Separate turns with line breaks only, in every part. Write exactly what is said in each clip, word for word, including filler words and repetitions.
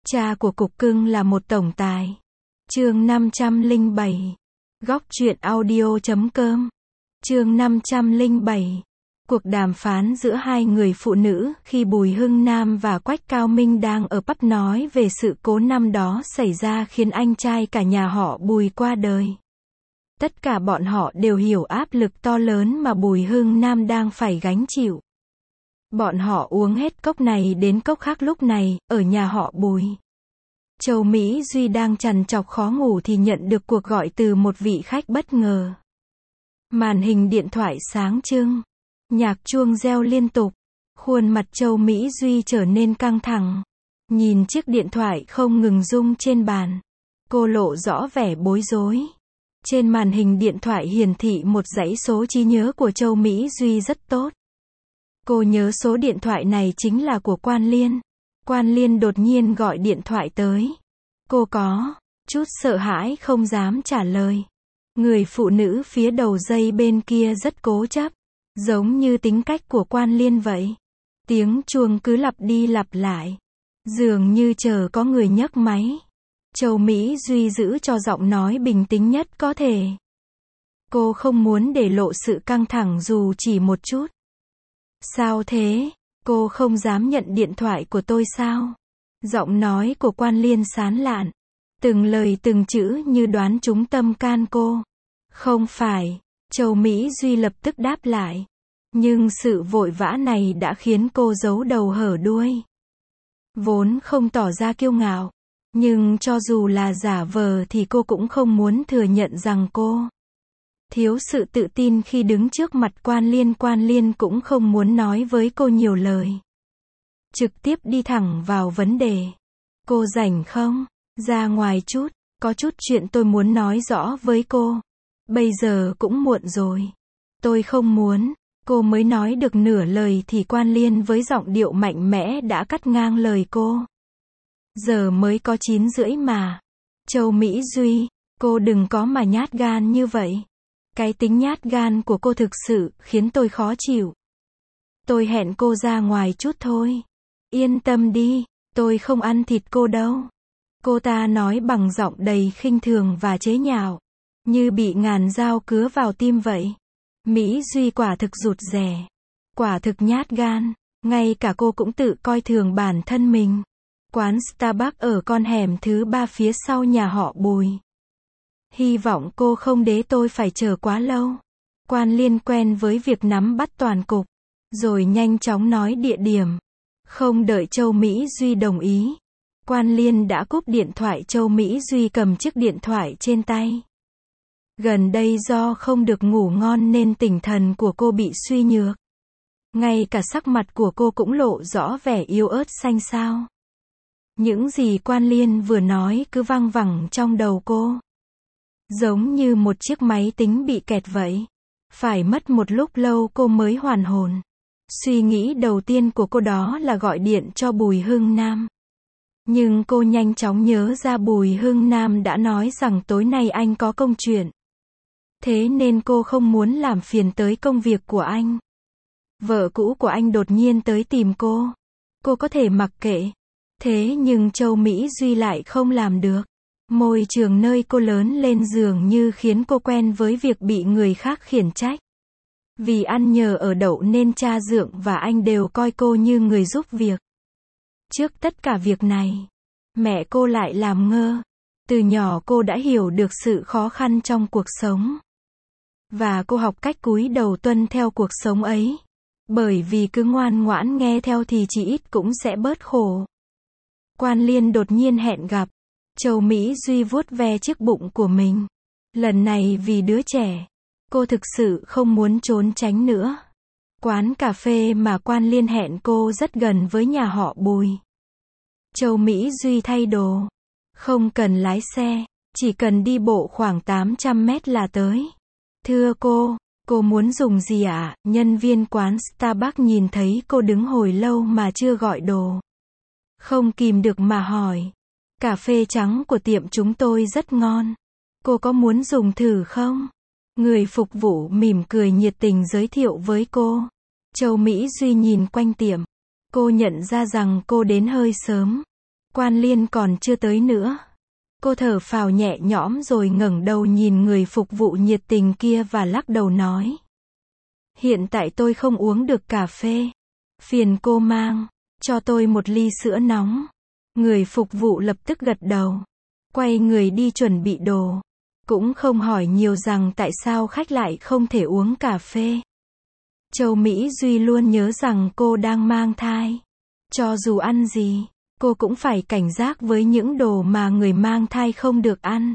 Cha của cục cưng là một tổng tài. Chương năm trăm lẻ bảy. Góc truyện audio chấm com. Chương năm trăm lẻ bảy. Cuộc đàm phán giữa hai người phụ nữ khi Bùi Hưng Nam và Quách Cao Minh đang ở pub nói về sự cố năm đó xảy ra khiến anh trai cả nhà họ Bùi qua đời. Tất cả bọn họ đều hiểu áp lực to lớn mà Bùi Hưng Nam đang phải gánh chịu. Bọn họ uống hết cốc này đến cốc khác lúc này, ở nhà họ Bùi. Châu Mỹ Duy đang trằn trọc khó ngủ thì nhận được cuộc gọi từ một vị khách bất ngờ. Màn hình điện thoại sáng trưng. Nhạc chuông reo liên tục. Khuôn mặt Châu Mỹ Duy trở nên căng thẳng. Nhìn chiếc điện thoại không ngừng rung trên bàn. Cô lộ rõ vẻ bối rối. Trên màn hình điện thoại hiển thị một dãy số trí nhớ của Châu Mỹ Duy rất tốt. Cô nhớ số điện thoại này chính là của Quan Liên. Quan Liên đột nhiên gọi điện thoại tới. Cô có chút sợ hãi không dám trả lời. Người phụ nữ phía đầu dây bên kia rất cố chấp, giống như tính cách của Quan Liên vậy. Tiếng chuông cứ lặp đi lặp lại, dường như chờ có người nhấc máy. Châu Mỹ Duy giữ cho giọng nói bình tĩnh nhất có thể. Cô không muốn để lộ sự căng thẳng dù chỉ một chút. Sao thế? Cô không dám nhận điện thoại của tôi sao? Giọng nói của Quan Liên sán lạn. Từng lời từng chữ như đoán trúng tâm can cô. Không phải. Châu Mỹ Duy lập tức đáp lại. Nhưng sự vội vã này đã khiến cô giấu đầu hở đuôi. Vốn không tỏ ra kiêu ngạo. Nhưng cho dù là giả vờ thì cô cũng không muốn thừa nhận rằng cô thiếu sự tự tin khi đứng trước mặt Quan Liên. Quan Liên cũng không muốn nói với cô nhiều lời. Trực tiếp đi thẳng vào vấn đề. Cô rảnh không? Ra ngoài chút, có chút chuyện tôi muốn nói rõ với cô. Bây giờ cũng muộn rồi. Tôi không muốn. Cô mới nói được nửa lời thì Quan Liên với giọng điệu mạnh mẽ đã cắt ngang lời cô. Giờ mới có chín rưỡi mà. Châu Mỹ Duy, cô đừng có mà nhát gan như vậy. Cái tính nhát gan của cô thực sự khiến tôi khó chịu. Tôi hẹn cô ra ngoài chút thôi. Yên tâm đi, tôi không ăn thịt cô đâu. Cô ta nói bằng giọng đầy khinh thường và chế nhạo, như bị ngàn dao cứa vào tim vậy. Mỹ Duy quả thực rụt rè, quả thực nhát gan, ngay cả cô cũng tự coi thường bản thân mình. Quán Starbucks ở con hẻm thứ ba phía sau nhà họ Bùi. Hy vọng cô không để tôi phải chờ quá lâu. Quan Liên quen với việc nắm bắt toàn cục, rồi nhanh chóng nói địa điểm. Không đợi Châu Mỹ Duy đồng ý, Quan Liên đã cúp điện thoại. Châu Mỹ Duy cầm chiếc điện thoại trên tay. Gần đây do không được ngủ ngon nên tinh thần của cô bị suy nhược. Ngay cả sắc mặt của cô cũng lộ rõ vẻ yếu ớt xanh xao. Những gì Quan Liên vừa nói cứ văng vẳng trong đầu cô. Giống như một chiếc máy tính bị kẹt vậy. Phải mất một lúc lâu cô mới hoàn hồn. Suy nghĩ đầu tiên của cô đó là gọi điện cho Bùi Hưng Nam. Nhưng cô nhanh chóng nhớ ra Bùi Hưng Nam đã nói rằng tối nay anh có công chuyện. Thế nên cô không muốn làm phiền tới công việc của anh. Vợ cũ của anh đột nhiên tới tìm cô. Cô có thể mặc kệ. Thế nhưng Châu Mỹ Duy lại không làm được. Môi trường nơi cô lớn lên dường như khiến cô quen với việc bị người khác khiển trách. Vì ăn nhờ ở đậu nên cha dượng và anh đều coi cô như người giúp việc. Trước tất cả việc này, mẹ cô lại làm ngơ. Từ nhỏ cô đã hiểu được sự khó khăn trong cuộc sống. Và cô học cách cúi đầu tuân theo cuộc sống ấy. Bởi vì cứ ngoan ngoãn nghe theo thì chỉ ít cũng sẽ bớt khổ. Quan Liên đột nhiên hẹn gặp. Châu Mỹ Duy vuốt ve chiếc bụng của mình. Lần này vì đứa trẻ, cô thực sự không muốn trốn tránh nữa. Quán cà phê mà Quan Liên hẹn cô rất gần với nhà họ Bùi. Châu Mỹ Duy thay đồ. Không cần lái xe, chỉ cần đi bộ khoảng tám trăm mét là tới. Thưa cô, cô muốn dùng gì ạ? À? Nhân viên quán Starbucks nhìn thấy cô đứng hồi lâu mà chưa gọi đồ. Không kìm được mà hỏi. Cà phê trắng của tiệm chúng tôi rất ngon. Cô có muốn dùng thử không? Người phục vụ mỉm cười nhiệt tình giới thiệu với cô. Châu Mỹ Duy nhìn quanh tiệm. Cô nhận ra rằng cô đến hơi sớm. Quan Liên còn chưa tới nữa. Cô thở phào nhẹ nhõm rồi ngẩng đầu nhìn người phục vụ nhiệt tình kia và lắc đầu nói. Hiện tại tôi không uống được cà phê. Phiền cô mang cho tôi một ly sữa nóng. Người phục vụ lập tức gật đầu. Quay người đi chuẩn bị đồ. Cũng không hỏi nhiều rằng tại sao khách lại không thể uống cà phê. Châu Mỹ Duy luôn nhớ rằng cô đang mang thai. Cho dù ăn gì, cô cũng phải cảnh giác với những đồ mà người mang thai không được ăn.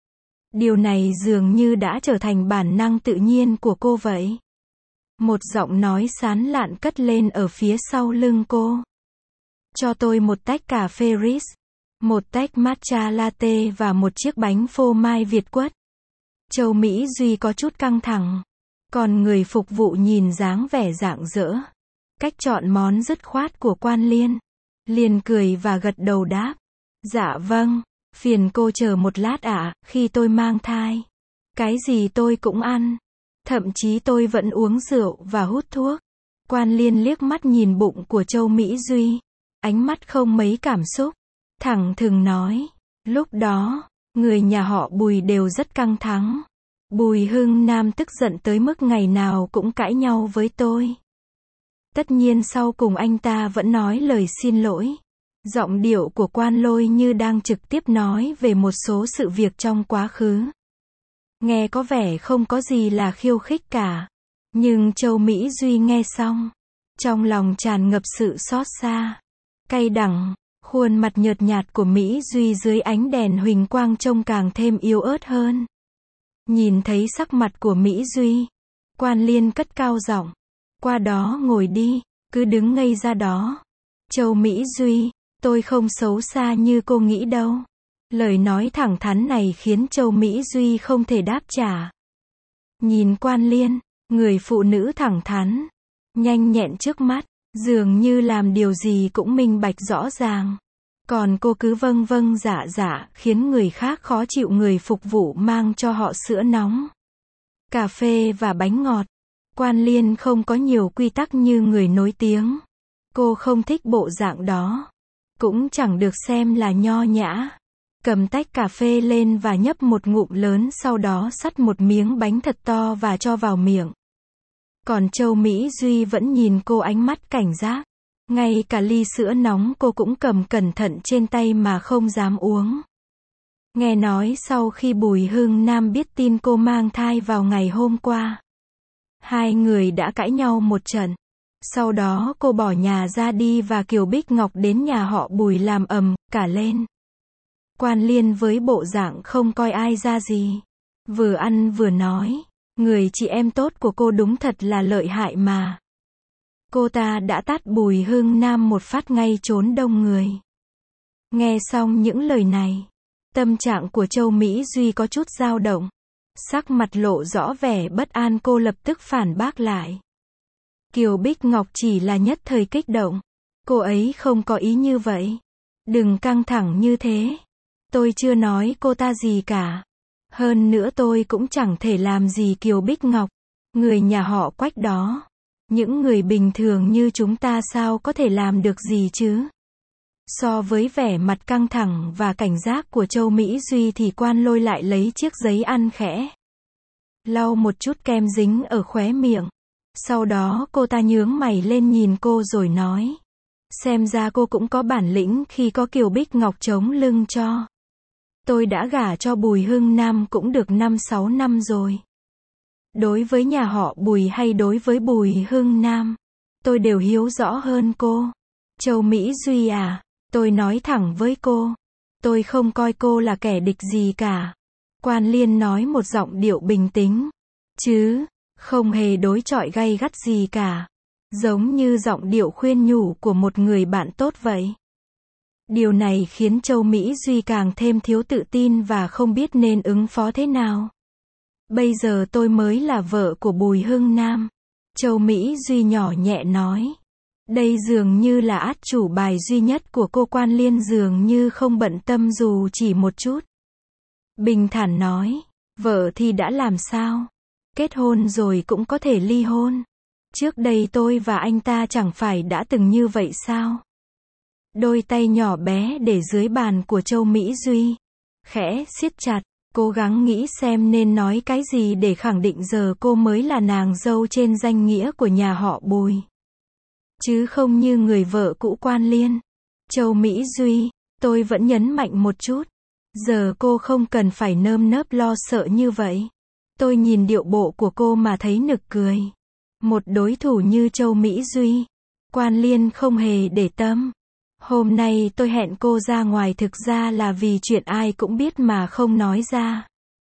Điều này dường như đã trở thành bản năng tự nhiên của cô vậy. Một giọng nói sán lạn cất lên ở phía sau lưng cô. Cho tôi một tách cà phê Ritz, một tách matcha latte và một chiếc bánh phô mai Việt Quất. Châu Mỹ Duy có chút căng thẳng. Còn người phục vụ nhìn dáng vẻ rạng rỡ. Cách chọn món dứt khoát của Quan Liên. Liền cười và gật đầu đáp. Dạ vâng, phiền cô chờ một lát ạ, à, khi tôi mang thai. Cái gì tôi cũng ăn. Thậm chí tôi vẫn uống rượu và hút thuốc. Quan Liên liếc mắt nhìn bụng của Châu Mỹ Duy. Ánh mắt không mấy cảm xúc. Thẳng thừng nói. Lúc đó, người nhà họ Bùi đều rất căng thẳng. Bùi Hưng Nam tức giận tới mức ngày nào cũng cãi nhau với tôi. Tất nhiên sau cùng anh ta vẫn nói lời xin lỗi. Giọng điệu của Quan Lôi như đang trực tiếp nói về một số sự việc trong quá khứ. Nghe có vẻ không có gì là khiêu khích cả. Nhưng Châu Mỹ Duy nghe xong. Trong lòng tràn ngập sự xót xa. Cay đắng, khuôn mặt nhợt nhạt của Mỹ Duy dưới ánh đèn huỳnh quang trông càng thêm yếu ớt hơn. Nhìn thấy sắc mặt của Mỹ Duy. Quan Liên cất cao giọng. Qua đó ngồi đi, cứ đứng ngây ra đó. Châu Mỹ Duy, tôi không xấu xa như cô nghĩ đâu. Lời nói thẳng thắn này khiến Châu Mỹ Duy không thể đáp trả. Nhìn Quan Liên, người phụ nữ thẳng thắn, nhanh nhẹn trước mắt, dường như làm điều gì cũng minh bạch rõ ràng. Còn cô cứ vâng vâng dạ dạ, khiến người khác khó chịu. Người phục vụ mang cho họ sữa nóng, cà phê và bánh ngọt. Quan Liên không có nhiều quy tắc như người nổi tiếng. Cô không thích bộ dạng đó. Cũng chẳng được xem là nho nhã. Cầm tách cà phê lên và nhấp một ngụm lớn, sau đó xắt một miếng bánh thật to và cho vào miệng. Còn Châu Mỹ Duy vẫn nhìn cô ánh mắt cảnh giác. Ngay cả ly sữa nóng cô cũng cầm cẩn thận trên tay mà không dám uống. Nghe nói sau khi Bùi Hưng Nam biết tin cô mang thai vào ngày hôm qua, hai người đã cãi nhau một trận. Sau đó cô bỏ nhà ra đi và Kiều Bích Ngọc đến nhà họ Bùi làm ầm cả lên. Quan Liên với bộ dạng không coi ai ra gì. Vừa ăn vừa nói. Người chị em tốt của cô đúng thật là lợi hại mà. Cô ta đã tát Bùi Hưng Nam một phát ngay trốn đông người. Nghe xong những lời này, tâm trạng của Châu Mỹ Duy có chút dao động. Sắc mặt lộ rõ vẻ bất an, cô lập tức phản bác lại. Kiều Bích Ngọc chỉ là nhất thời kích động. Cô ấy không có ý như vậy. Đừng căng thẳng như thế. Tôi chưa nói cô ta gì cả. Hơn nữa tôi cũng chẳng thể làm gì Kiều Bích Ngọc. Người nhà họ Quách đó. Những người bình thường như chúng ta sao có thể làm được gì chứ? So với vẻ mặt căng thẳng và cảnh giác của Châu Mỹ Duy thì Quan Lôi lại lấy chiếc giấy ăn khẽ. Lau một chút kem dính ở khóe miệng. Sau đó cô ta nhướng mày lên nhìn cô rồi nói. Xem ra cô cũng có bản lĩnh khi có Kiều Bích Ngọc chống lưng cho. Tôi đã gả cho Bùi Hưng Nam cũng được năm sáu năm rồi. Đối với nhà họ Bùi hay đối với Bùi Hưng Nam, tôi đều hiếu rõ hơn cô. Châu Mỹ Duy à, tôi nói thẳng với cô. Tôi không coi cô là kẻ địch gì cả. Quan Liên nói một giọng điệu bình tĩnh. Chứ, không hề đối chọi gay gắt gì cả. Giống như giọng điệu khuyên nhủ của một người bạn tốt vậy. Điều này khiến Châu Mỹ Duy càng thêm thiếu tự tin và không biết nên ứng phó thế nào. Bây giờ tôi mới là vợ của Bùi Hưng Nam. Châu Mỹ Duy nhỏ nhẹ nói. Đây dường như là át chủ bài duy nhất của cô. Quan Liên dường như không bận tâm dù chỉ một chút. Bình thản nói. Vợ thì đã làm sao? Kết hôn rồi cũng có thể ly hôn. Trước đây tôi và anh ta chẳng phải đã từng như vậy sao? Đôi tay nhỏ bé để dưới bàn của Châu Mỹ Duy. Khẽ siết chặt, cố gắng nghĩ xem nên nói cái gì để khẳng định giờ cô mới là nàng dâu trên danh nghĩa của nhà họ Bùi. Chứ không như người vợ cũ Quan Liên. Châu Mỹ Duy, tôi vẫn nhấn mạnh một chút. Giờ cô không cần phải nơm nớp lo sợ như vậy. Tôi nhìn điệu bộ của cô mà thấy nực cười. Một đối thủ như Châu Mỹ Duy, Quan Liên không hề để tâm. Hôm nay tôi hẹn cô ra ngoài thực ra là vì chuyện ai cũng biết mà không nói ra.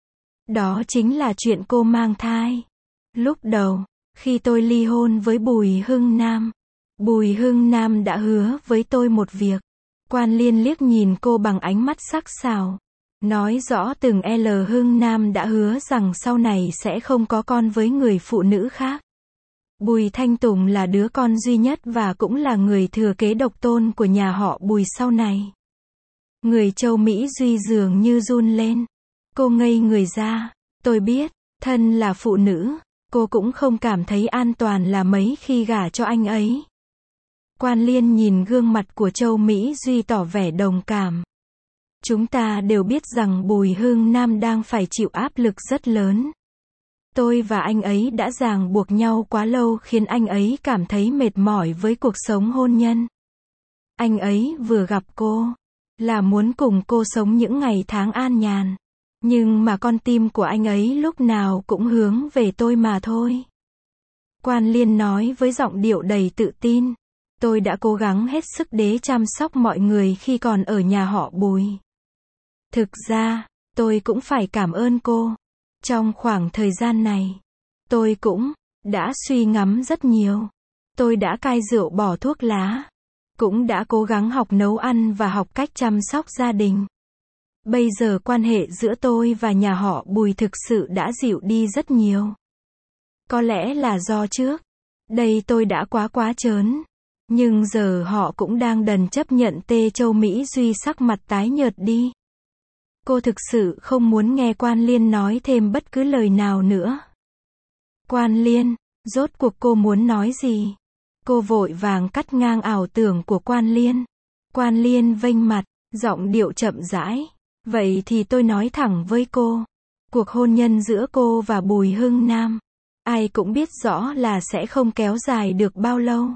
Đó chính là chuyện cô mang thai. Lúc đầu, khi tôi ly hôn với Bùi Hưng Nam, Bùi Hưng Nam đã hứa với tôi một việc. Quan Liên liếc nhìn cô bằng ánh mắt sắc sảo. Nói rõ từng L Hưng Nam đã hứa rằng sau này sẽ không có con với người phụ nữ khác. Bùi Thanh Tùng là đứa con duy nhất và cũng là người thừa kế độc tôn của nhà họ Bùi sau này. Người Châu Mỹ Duy dường như run lên. Cô ngây người ra. Tôi biết, thân là phụ nữ, cô cũng không cảm thấy an toàn là mấy khi gả cho anh ấy. Quan Liên nhìn gương mặt của Châu Mỹ Duy tỏ vẻ đồng cảm. Chúng ta đều biết rằng Bùi Hưng Nam đang phải chịu áp lực rất lớn. Tôi và anh ấy đã ràng buộc nhau quá lâu khiến anh ấy cảm thấy mệt mỏi với cuộc sống hôn nhân. Anh ấy vừa gặp cô, là muốn cùng cô sống những ngày tháng an nhàn. Nhưng mà con tim của anh ấy lúc nào cũng hướng về tôi mà thôi. Quan Liên nói với giọng điệu đầy tự tin. Tôi đã cố gắng hết sức để chăm sóc mọi người khi còn ở nhà họ Bùi. Thực ra, tôi cũng phải cảm ơn cô. Trong khoảng thời gian này, tôi cũng đã suy ngẫm rất nhiều. Tôi đã cai rượu bỏ thuốc lá. Cũng đã cố gắng học nấu ăn và học cách chăm sóc gia đình. Bây giờ quan hệ giữa tôi và nhà họ Bùi thực sự đã dịu đi rất nhiều. Có lẽ là do trước đây tôi đã quá quá trớn. Nhưng giờ họ cũng đang dần chấp nhận. Tê Châu Mỹ Duy sắc mặt tái nhợt đi. Cô thực sự không muốn nghe Quan Liên nói thêm bất cứ lời nào nữa. Quan Liên, rốt cuộc cô muốn nói gì? Cô vội vàng cắt ngang ảo tưởng của Quan Liên. Quan Liên vênh mặt, giọng điệu chậm rãi. Vậy thì tôi nói thẳng với cô. Cuộc hôn nhân giữa cô và Bùi Hưng Nam, ai cũng biết rõ là sẽ không kéo dài được bao lâu.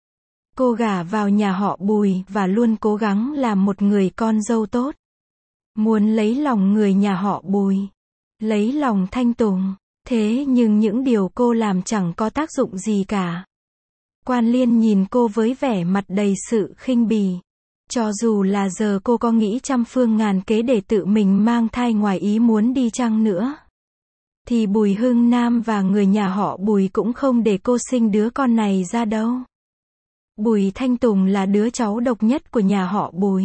Cô gả vào nhà họ Bùi và luôn cố gắng làm một người con dâu tốt. Muốn lấy lòng người nhà họ Bùi. Lấy lòng Thanh Tùng. Thế nhưng những điều cô làm chẳng có tác dụng gì cả. Quan Liên nhìn cô với vẻ mặt đầy sự khinh bỉ. Cho dù là giờ cô có nghĩ trăm phương ngàn kế để tự mình mang thai ngoài ý muốn đi chăng nữa, thì Bùi Hưng Nam và người nhà họ Bùi cũng không để cô sinh đứa con này ra đâu. Bùi Thanh Tùng là đứa cháu độc nhất của nhà họ Bùi.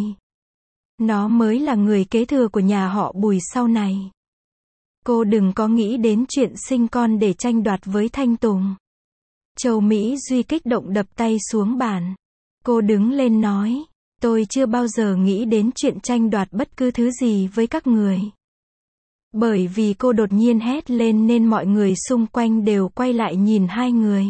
Nó mới là người kế thừa của nhà họ Bùi sau này. Cô đừng có nghĩ đến chuyện sinh con để tranh đoạt với Thanh Tùng. Châu Mỹ Duy kích động đập tay xuống bàn. Cô đứng lên nói, tôi chưa bao giờ nghĩ đến chuyện tranh đoạt bất cứ thứ gì với các người. Bởi vì cô đột nhiên hét lên nên mọi người xung quanh đều quay lại nhìn hai người.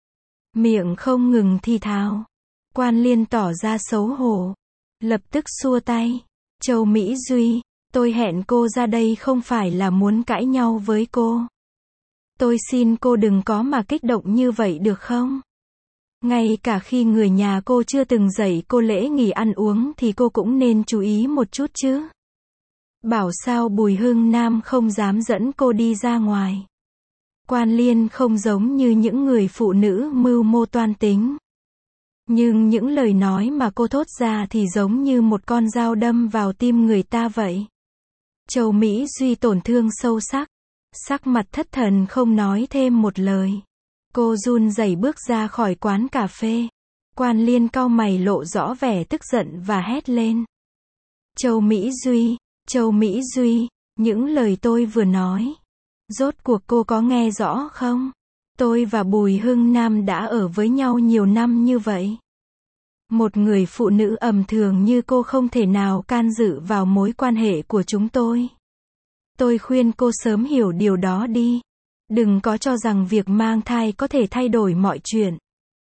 Miệng không ngừng thì thào. Quan Liên tỏ ra xấu hổ. Lập tức xua tay. Châu Mỹ Duy, tôi hẹn cô ra đây không phải là muốn cãi nhau với cô. Tôi xin cô đừng có mà kích động như vậy được không? Ngay cả khi người nhà cô chưa từng dạy cô lễ nghỉ ăn uống thì cô cũng nên chú ý một chút chứ. Bảo sao Bùi Hưng Nam không dám dẫn cô đi ra ngoài. Quan Liên không giống như những người phụ nữ mưu mô toan tính. Nhưng những lời nói mà cô thốt ra thì giống như một con dao đâm vào tim người ta vậy. Châu Mỹ Duy tổn thương sâu sắc. Sắc mặt thất thần không nói thêm một lời. Cô run rẩy bước ra khỏi quán cà phê. Quan Liên cau mày lộ rõ vẻ tức giận và hét lên. Châu Mỹ Duy, Châu Mỹ Duy, những lời tôi vừa nói. Rốt cuộc cô có nghe rõ không? Tôi và Bùi Hưng Nam đã ở với nhau nhiều năm như vậy. Một người phụ nữ ầm thường như cô không thể nào can dự vào mối quan hệ của chúng tôi. Tôi khuyên cô sớm hiểu điều đó đi. Đừng có cho rằng việc mang thai có thể thay đổi mọi chuyện.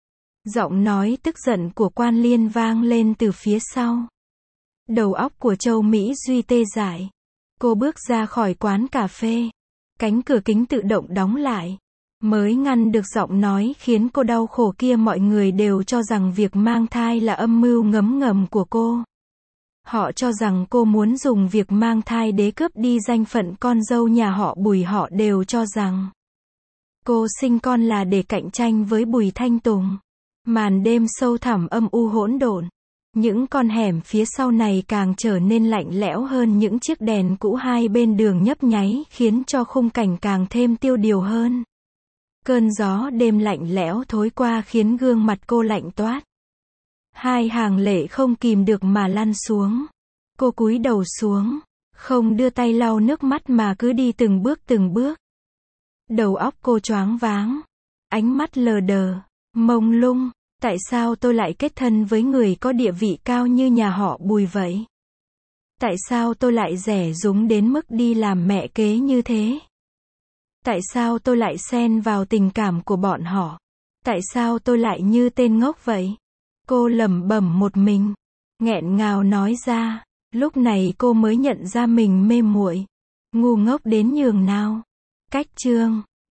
Giọng nói tức giận của Quan Liên vang lên từ phía sau. Đầu óc của Châu Mỹ Duy tê dại. Cô bước ra khỏi quán cà phê. Cánh cửa kính tự động đóng lại. Mới ngăn được giọng nói khiến cô đau khổ kia. Mọi người đều cho rằng việc mang thai là âm mưu ngấm ngầm của cô. Họ cho rằng cô muốn dùng việc mang thai để cướp đi danh phận con dâu nhà họ Bùi. Họ đều cho rằng cô sinh con là để cạnh tranh với Bùi Thanh Tùng. Màn đêm sâu thẳm âm u hỗn độn. Những con hẻm phía sau này càng trở nên lạnh lẽo hơn, những chiếc đèn cũ hai bên đường nhấp nháy khiến cho khung cảnh càng thêm tiêu điều hơn. Cơn gió đêm lạnh lẽo thối qua khiến gương mặt cô lạnh toát. Hai hàng lệ không kìm được mà lăn xuống. Cô cúi đầu xuống, không đưa tay lau nước mắt mà cứ đi từng bước từng bước. Đầu óc cô choáng váng, ánh mắt lờ đờ, mông lung. Tại sao tôi lại kết thân với người có địa vị cao như nhà họ Bùi vậy? Tại sao tôi lại rẻ rúng đến mức đi làm mẹ kế như thế? Tại sao tôi lại xen vào tình cảm của bọn họ? Tại sao tôi lại như tên ngốc vậy? Cô lẩm bẩm một mình, nghẹn ngào nói ra. Lúc này cô mới nhận ra mình mê muội, ngu ngốc đến nhường nào. Cách chương